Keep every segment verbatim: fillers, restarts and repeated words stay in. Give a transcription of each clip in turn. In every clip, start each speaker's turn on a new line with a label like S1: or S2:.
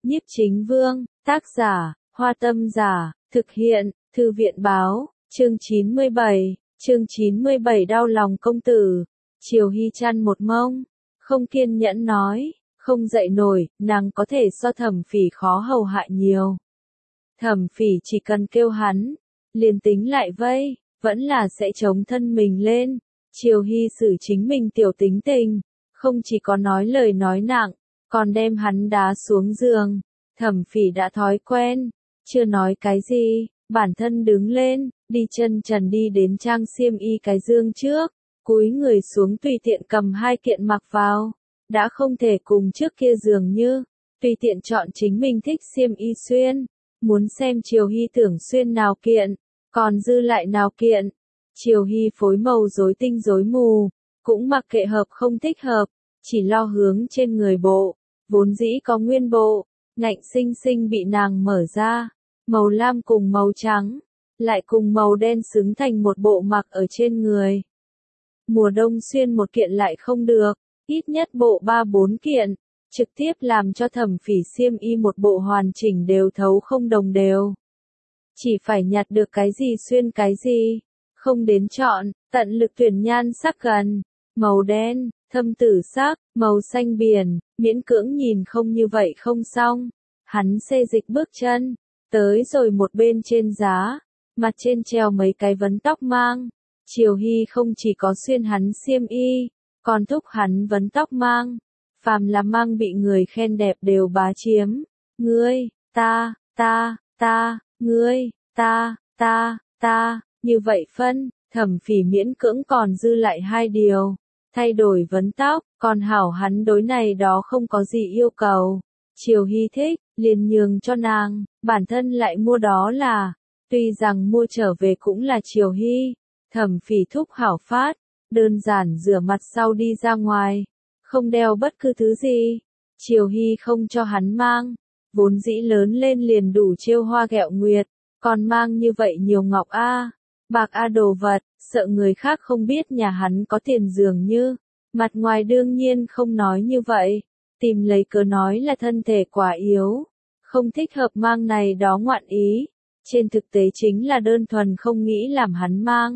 S1: Nhiếp Chính Vương, tác giả, Hoa Tâm Giả, thực hiện, Thư viện báo, chương chín mươi bảy, chương chín mươi bảy đau lòng công tử. Triều Hy chăn một mông, không kiên nhẫn nói, không dậy nổi, nàng có thể so Thẩm Phỉ khó hầu hạ nhiều. Thẩm Phỉ chỉ cần kêu hắn, liền tính lại vây, vẫn là sẽ chống thân mình lên. Triều Hy xử chính mình tiểu tính tình, không chỉ có nói lời nói nặng, còn đem hắn đá xuống giường. Thẩm Phỉ đã thói quen, chưa nói cái gì, bản thân đứng lên, đi chân trần đi đến trang xiêm y cái dương trước, cúi người xuống tùy tiện cầm hai kiện mặc vào, đã không thể cùng trước kia dường như, tùy tiện chọn chính mình thích xiêm y xuyên, muốn xem Triều Hy tưởng xuyên nào kiện, còn dư lại nào kiện. Triều Hy phối màu rối tinh rối mù, cũng mặc kệ hợp không thích hợp, chỉ lo hướng trên người bộ, vốn dĩ có nguyên bộ, ngạnh sinh sinh bị nàng mở ra, màu lam cùng màu trắng, lại cùng màu đen xứng thành một bộ mặc ở trên người. Mùa đông xuyên một kiện lại không được, ít nhất bộ ba bốn kiện, trực tiếp làm cho Thẩm Phỉ xiêm y một bộ hoàn chỉnh đều thấu không đồng đều. Chỉ phải nhặt được cái gì xuyên cái gì, không đến chọn, tận lực tuyển nhan sắc gần, màu đen, thâm tử sắc, màu xanh biển, miễn cưỡng nhìn không như vậy không xong. Hắn xê dịch bước chân, tới rồi một bên trên giá, mặt trên treo mấy cái vấn tóc mang. Triều Hy không chỉ có xuyên hắn xiêm y, còn thúc hắn vấn tóc mang. Phàm là mang bị người khen đẹp đều bá chiếm. Ngươi, ta, ta, ta, ngươi, ta, ta, ta, như vậy phân, Thẩm Phỉ miễn cưỡng còn dư lại hai điều. Thay đổi vấn tóc, còn hảo hắn đối này đó không có gì yêu cầu. Triều Hy thích, liền nhường cho nàng, bản thân lại mua đó là, tuy rằng mua trở về cũng là Triều Hy. Thẩm Phỉ thúc hảo phát, đơn giản rửa mặt sau đi ra ngoài, không đeo bất cứ thứ gì. Triều Hy không cho hắn mang, vốn dĩ lớn lên liền đủ trêu hoa ghẹo nguyệt, còn mang như vậy nhiều ngọc a, bạc a đồ vật, sợ người khác không biết nhà hắn có tiền dường như. Mặt ngoài đương nhiên không nói như vậy, tìm lấy cớ nói là thân thể quá yếu, không thích hợp mang này đó ngoạn ý. Trên thực tế chính là đơn thuần không nghĩ làm hắn mang.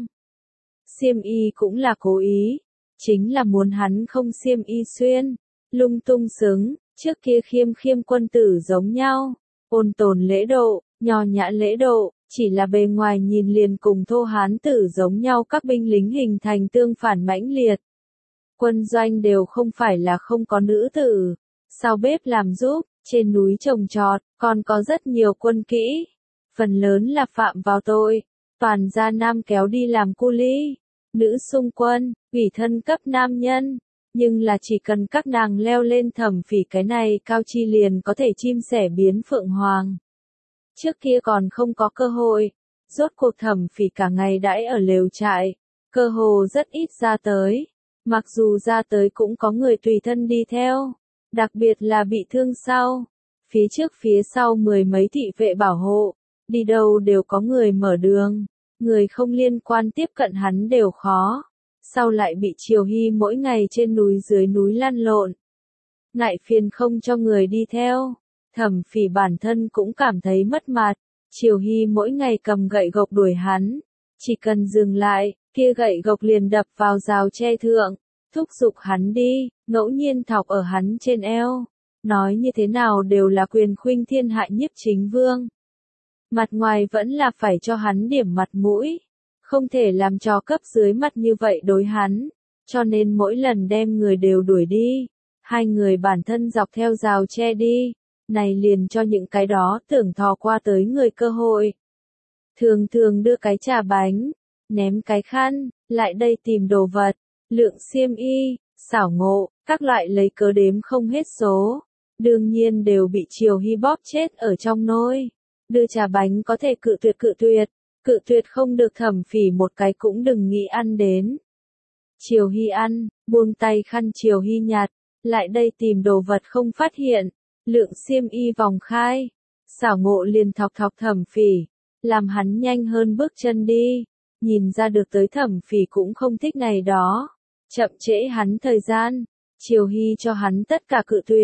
S1: Xiêm y cũng là cố ý, chính là muốn hắn không xiêm y xuyên, lung tung xứng, trước kia khiêm khiêm quân tử giống nhau, ôn tồn lễ độ, nho nhã lễ độ, chỉ là bề ngoài nhìn liền cùng thô hán tử giống nhau, các binh lính hình thành tương phản mãnh liệt. Quân doanh đều không phải là không có nữ tử, sau bếp làm giúp, trên núi trồng trọt, còn có rất nhiều quân kỹ, phần lớn là phạm vào tội, toàn gia nam kéo đi làm cu ly, nữ xung quân, ủy thân cấp nam nhân, nhưng là chỉ cần các nàng leo lên Thẩm Phỉ cái này cao chi liền có thể chim sẻ biến phượng hoàng. Trước kia còn không có cơ hội, rốt cuộc Thẩm Phỉ cả ngày đãi ở lều trại, cơ hồ rất ít ra tới, mặc dù ra tới cũng có người tùy thân đi theo, đặc biệt là bị thương sau, phía trước phía sau mười mấy thị vệ bảo hộ, đi đâu đều có người mở đường, người không liên quan tiếp cận hắn đều khó, sau lại bị Triều Hy mỗi ngày trên núi dưới núi lăn lộn, ngại phiền không cho người đi theo. Thẩm Phỉ bản thân cũng cảm thấy mất mặt, Triều Hy mỗi ngày cầm gậy gộc đuổi hắn, chỉ cần dừng lại, kia gậy gộc liền đập vào rào tre thượng, thúc giục hắn đi, ngẫu nhiên thọc ở hắn trên eo, nói như thế nào đều là quyền khuynh thiên hạ Nhiếp Chính Vương. Mặt ngoài vẫn là phải cho hắn điểm mặt mũi, không thể làm trò cấp dưới mặt như vậy đối hắn, cho nên mỗi lần đem người đều đuổi đi, hai người bản thân dọc theo rào tre đi. Này liền cho những cái đó tưởng thò qua tới người cơ hội. Thường thường đưa cái trà bánh, ném cái khăn, lại đây tìm đồ vật, lượng xiêm y, xảo ngộ, các loại lấy cớ đếm không hết số. Đương nhiên đều bị Triều Hy bóp chết ở trong nôi. Đưa trà bánh có thể cự tuyệt cự tuyệt, cự tuyệt không được Thẩm Phỉ một cái cũng đừng nghĩ ăn đến. Triều Hy ăn, buông tay khăn Triều Hy nhặt, lại đây tìm đồ vật không phát hiện. Lượng xiêm y vòng khai, xảo ngộ liền thọc thọc Thẩm Phỉ, làm hắn nhanh hơn bước chân đi, nhìn ra được tới Thẩm Phỉ cũng không thích này đó, chậm trễ hắn thời gian, Triều Hy cho hắn tất cả cự tuyệt,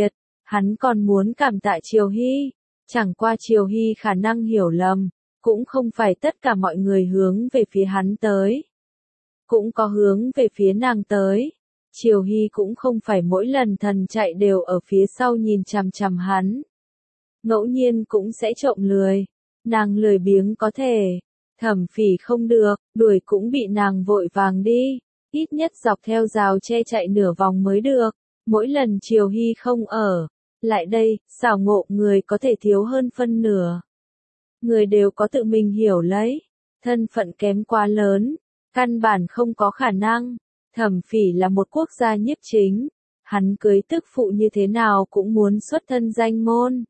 S1: Hắn còn muốn cảm tạ Triều Hy, chẳng qua Triều Hy khả năng hiểu lầm, cũng không phải tất cả mọi người hướng về phía hắn tới. Cũng có hướng về phía nàng tới. Triều Hy cũng không phải mỗi lần thần chạy đều ở phía sau nhìn chằm chằm hắn. Ngẫu nhiên cũng sẽ trộm lười. Nàng lười biếng có thể. Thẩm Phỉ không được, đuổi cũng bị nàng vội vàng đi. Ít nhất dọc theo rào tre chạy nửa vòng mới được. Mỗi lần Triều Hy không ở. Lại đây, xảo ngộ người có thể thiếu hơn phân nửa. Người đều có tự mình hiểu lấy. Thân phận kém quá lớn. Căn bản không có khả năng. Thẩm Phỉ là một quốc gia nhiếp chính. Hắn cưới tức phụ như thế nào cũng muốn xuất thân danh môn.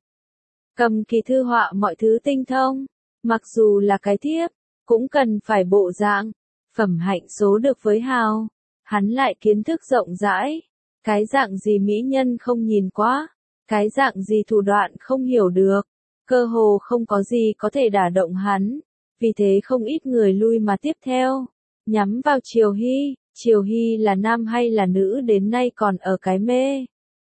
S1: Cầm kỳ thư họa mọi thứ tinh thông. Mặc dù là cái thiếp, cũng cần phải bộ dạng. Phẩm hạnh số được với hào. Hắn lại kiến thức rộng rãi. Cái dạng gì mỹ nhân không nhìn quá. Cái dạng gì thủ đoạn không hiểu được. Cơ hồ không có gì có thể đả động hắn. Vì thế không ít người lui mà tiếp theo. Nhắm vào Triều Hy. Triều Hy là nam hay là nữ đến nay còn ở cái mê.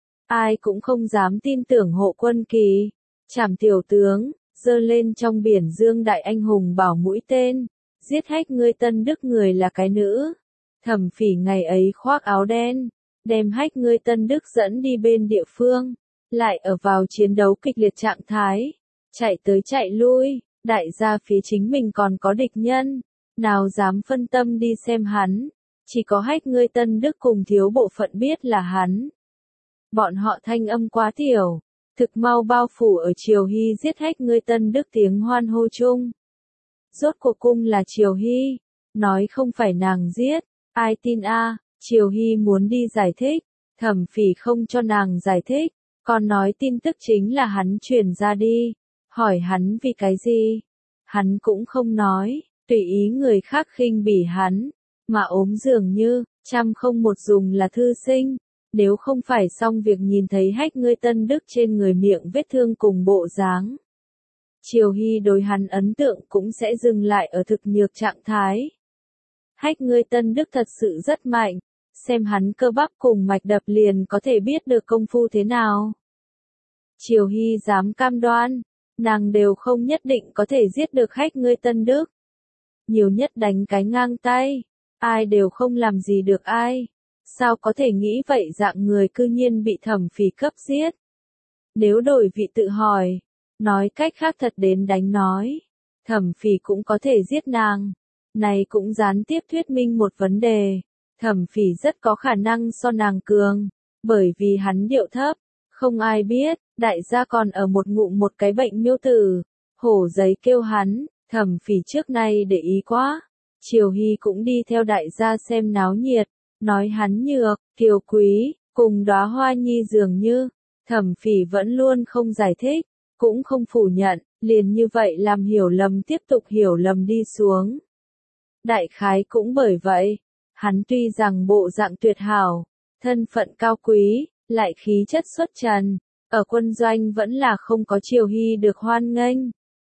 S1: Ai cũng không dám tin tưởng Hộ Quân Kỳ. Trảm tiểu tướng, giơ lên trong biển dương đại anh hùng bảo mũi tên. Giết hách ngươi Tân Đức người là cái nữ. Thẩm Phỉ ngày ấy khoác áo đen. Đem hách ngươi Tân Đức dẫn đi bên địa phương. Lại ở vào chiến đấu kịch liệt trạng thái. Chạy tới chạy lui, đại gia phía chính mình còn có địch nhân. Nào dám phân tâm đi xem hắn. Chỉ có hách ngươi Tân Đức cùng thiếu bộ phận biết là hắn. Bọn họ thanh âm quá tiểu. Thực mau bao phủ ở Triều Hy giết hách ngươi Tân Đức tiếng hoan hô chung. Rốt cuộc cung là Triều Hy. Nói không phải nàng giết. Ai tin a? À? Triều Hy muốn đi giải thích. Thẩm Phỉ không cho nàng giải thích. Còn nói tin tức chính là hắn truyền ra đi. Hỏi hắn vì cái gì? Hắn cũng không nói. Tùy ý người khác khinh bỉ hắn. Mà ốm dường như, trăm không một dùng là thư sinh. Nếu không phải xong việc nhìn thấy hách ngươi Tân Đức trên người miệng vết thương cùng bộ dáng. Triều Hy đối hắn ấn tượng cũng sẽ dừng lại ở thực nhược trạng thái. Hách ngươi Tân Đức thật sự rất mạnh. Xem hắn cơ bắp cùng mạch đập liền có thể biết được công phu thế nào. Triều Hy dám cam đoan. Nàng đều không nhất định có thể giết được hách ngươi Tân Đức. Nhiều nhất đánh cái ngang tay. Ai đều không làm gì được ai. Sao có thể nghĩ vậy dạng người cư nhiên bị Thẩm Phỉ cấp giết? Nếu đổi vị tự hỏi, nói cách khác thật đến đánh nói, Thẩm Phỉ cũng có thể giết nàng. Này cũng gián tiếp thuyết minh một vấn đề. Thẩm Phỉ rất có khả năng so nàng cường, bởi vì hắn điệu thấp, không ai biết, đại gia còn ở một ngụm một cái bệnh miêu tử, hổ giấy kêu hắn, Thẩm Phỉ trước nay để ý quá. Triều Hy cũng đi theo đại gia xem náo nhiệt, nói hắn nhược, kiều quý, cùng đóa hoa nhi dường như. Thẩm Phỉ vẫn luôn không giải thích, cũng không phủ nhận, liền như vậy làm hiểu lầm tiếp tục hiểu lầm đi xuống. Đại khái cũng bởi vậy, hắn tuy rằng bộ dạng tuyệt hảo, thân phận cao quý, lại khí chất xuất trần, ở quân doanh vẫn là không có Triều Hy được hoan nghênh.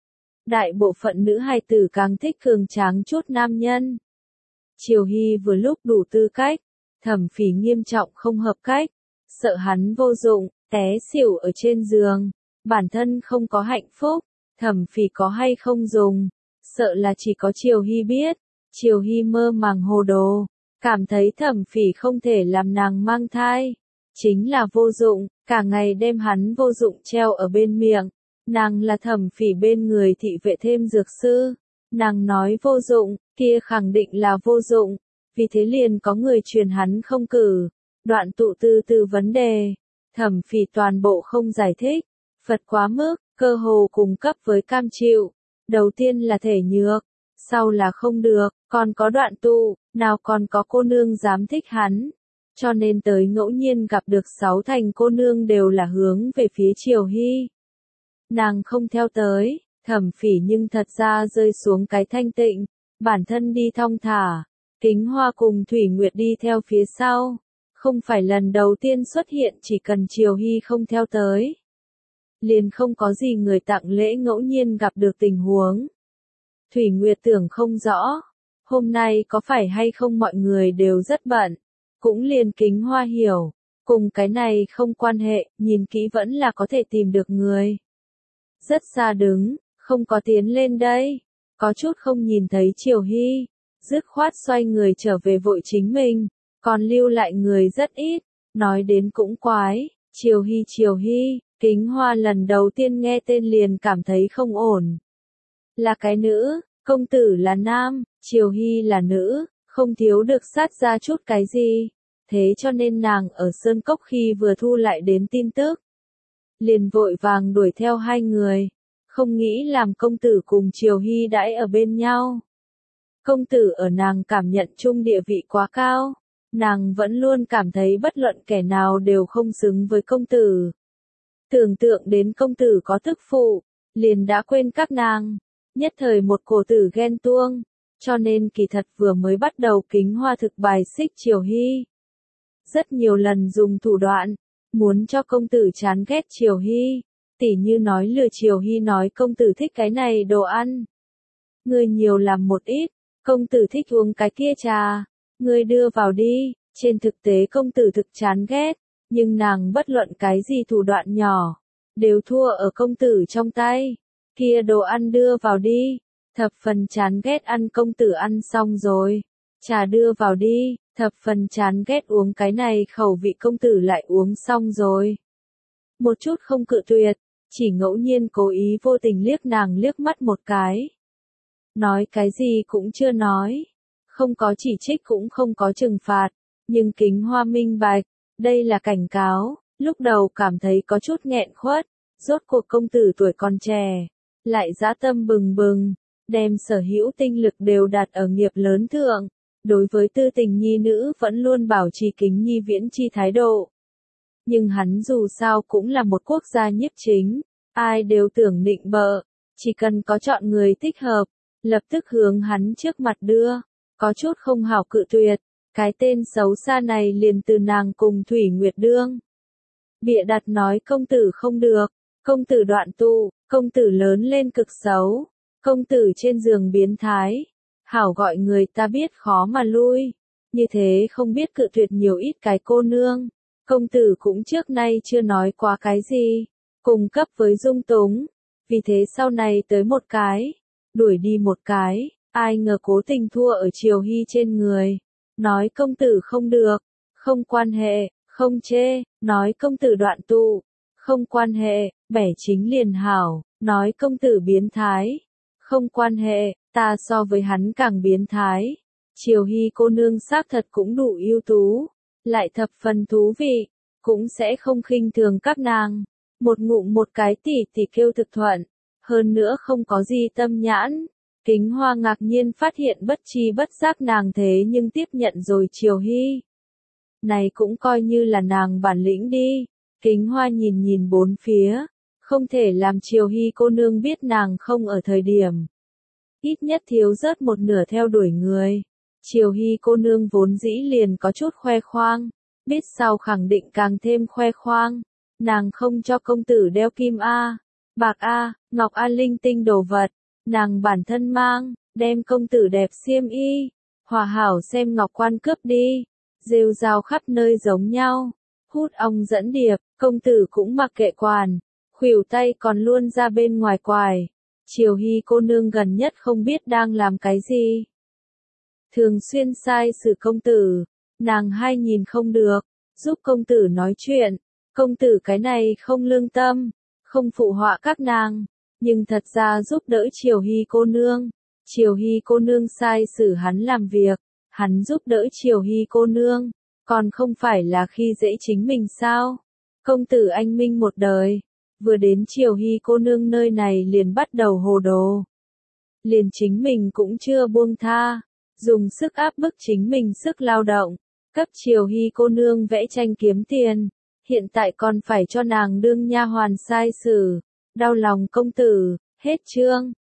S1: Đại bộ phận nữ hài tử càng thích cường tráng chút nam nhân. Triều Hy vừa lúc đủ tư cách, Thẩm Phỉ nghiêm trọng không hợp cách, sợ hắn vô dụng, té xỉu ở trên giường, bản thân không có hạnh phúc, Thẩm Phỉ có hay không dùng, sợ là chỉ có Triều Hy biết. Triều Hy mơ màng hồ đồ, cảm thấy Thẩm Phỉ không thể làm nàng mang thai, chính là vô dụng, cả ngày đem hắn vô dụng treo ở bên miệng. Nàng là Thẩm Phỉ bên người thị vệ thêm dược sư, nàng nói vô dụng, kia khẳng định là vô dụng, vì thế liền có người truyền hắn không cử. Đoạn tụ tư tư vấn đề, Thẩm Phỉ toàn bộ không giải thích, Phật quá mức, cơ hồ cùng cấp với cam chịu. Đầu tiên là thể nhược, sau là không được, còn có đoạn tụ, nào còn có cô nương dám thích hắn. Cho nên tới ngẫu nhiên gặp được sáu thành cô nương đều là hướng về phía Triều Hy. Nàng không theo tới, Thẩm Phỉ nhưng thật ra rơi xuống cái thanh tịnh, bản thân đi thong thả, Kính Hoa cùng Thủy Nguyệt đi theo phía sau. Không phải lần đầu tiên xuất hiện, chỉ cần Triều Hy không theo tới, liền không có gì người tặng lễ ngẫu nhiên gặp được tình huống. Thủy Nguyệt tưởng không rõ, hôm nay có phải hay không mọi người đều rất bận, cũng liền Kính Hoa hiểu, Cùng cái này không quan hệ, nhìn kỹ vẫn là có thể tìm được người. Rất xa đứng, không có tiến lên đây, có chút không nhìn thấy Triều Hy, dứt khoát xoay người trở về vội chính mình, còn lưu lại người rất ít, nói đến cũng quái, Triều Hy Triều Hy, Kính Hoa lần đầu tiên nghe tên liền cảm thấy không ổn. Là cái nữ, công tử là nam, Triều Hy là nữ, không thiếu được sát ra chút cái gì, thế cho nên nàng ở Sơn Cốc khi vừa thu lại đến tin tức, liền vội vàng đuổi theo hai người, không nghĩ làm công tử cùng Triều Hy đãi ở bên nhau. Công tử ở nàng cảm nhận chung địa vị quá cao, nàng vẫn luôn cảm thấy bất luận kẻ nào đều không xứng với công tử. Tưởng tượng đến công tử có tức phụ, liền đã quên các nàng, nhất thời một cổ tử ghen tuông, cho nên kỳ thật vừa mới bắt đầu Kính Hoa thực bài xích Triều Hy. Rất nhiều lần dùng thủ đoạn, muốn cho công tử chán ghét Triều Hy, tỉ như nói lừa Triều Hy nói công tử thích cái này đồ ăn. Ngươi nhiều làm một ít, công tử thích uống cái kia trà, ngươi đưa vào đi, trên thực tế công tử thực chán ghét, nhưng nàng bất luận cái gì thủ đoạn nhỏ, đều thua ở công tử trong tay, kia đồ ăn đưa vào đi, thập phần chán ghét ăn công tử ăn xong rồi, trà đưa vào đi, thập phần chán ghét uống cái này khẩu vị công tử lại uống xong rồi. Một chút không cự tuyệt, chỉ ngẫu nhiên cố ý vô tình liếc nàng liếc mắt một cái. Nói cái gì cũng chưa nói, không có chỉ trích cũng không có trừng phạt, nhưng Kính Hoa minh bạch, đây là cảnh cáo, lúc đầu cảm thấy có chút nghẹn khuất, rốt cuộc công tử tuổi còn trẻ, lại dã tâm bừng bừng, đem sở hữu tinh lực đều đặt ở nghiệp lớn thượng, đối với tư tình nhi nữ vẫn luôn bảo trì kính nhi viễn chi thái độ. Nhưng hắn dù sao cũng là một quốc gia nhiếp chính, ai đều tưởng định bợ, chỉ cần có chọn người thích hợp, lập tức hướng hắn trước mặt đưa, có chút không hảo cự tuyệt, cái tên xấu xa này liền từ nàng cùng Thủy Nguyệt đương. Bịa đặt nói công tử không được, công tử đoạn tụ, công tử lớn lên cực xấu, công tử trên giường biến thái, hảo gọi người ta biết khó mà lui, như thế không biết cự tuyệt nhiều ít cái cô nương, công tử cũng trước nay chưa nói quá cái gì, cùng cấp với dung túng, vì thế sau này tới một cái, đuổi đi một cái, ai ngờ cố tình thua ở Triều Hy trên người, nói công tử không được, không quan hệ, không chê, nói công tử đoạn tụ, không quan hệ, bẻ chính liền hảo, nói công tử biến thái, không quan hệ, ta so với hắn càng biến thái. Triều Hy cô nương xác thật cũng đủ ưu tú, lại thập phần thú vị, cũng sẽ không khinh thường các nàng. Một ngụm một cái tỉ tỉ kêu thực thuận, hơn nữa không có gì tâm nhãn. Kính Hoa ngạc nhiên phát hiện bất chi bất giác nàng thế nhưng tiếp nhận rồi Triều Hy. Này cũng coi như là nàng bản lĩnh đi. Kính Hoa nhìn nhìn bốn phía, không thể làm Triều Hy cô nương biết nàng không ở thời điểm. Ít nhất thiếu rớt một nửa theo đuổi người. Triều Hy cô nương vốn dĩ liền có chút khoe khoang, biết sau khẳng định càng thêm khoe khoang. Nàng không cho công tử đeo kim A, bạc A, ngọc A linh tinh đồ vật, nàng bản thân mang, đem công tử đẹp xiêm y, hòa hảo xem ngọc quan cướp đi, rêu rao khắp nơi giống nhau, hút ong dẫn điệp, công tử cũng mặc kệ quản, khuỷu tay còn luôn ra bên ngoài quài. Triều Hy cô nương gần nhất không biết đang làm cái gì. Thường xuyên sai xử công tử, nàng hai nhìn không được, giúp công tử nói chuyện, công tử cái này không lương tâm, không phụ họa các nàng, nhưng thật ra giúp đỡ Triều Hy cô nương. Triều Hy cô nương sai xử hắn làm việc, hắn giúp đỡ Triều Hy cô nương, còn không phải là khi dễ chính mình sao? Công tử anh minh một đời, vừa đến Triều Hy cô nương nơi này liền bắt đầu hồ đồ. Liền chính mình cũng chưa buông tha, dùng sức áp bức chính mình sức lao động, cấp Triều Hy cô nương vẽ tranh kiếm tiền, hiện tại còn phải cho nàng đương nha hoàn sai xử, đau lòng công tử, hết chương.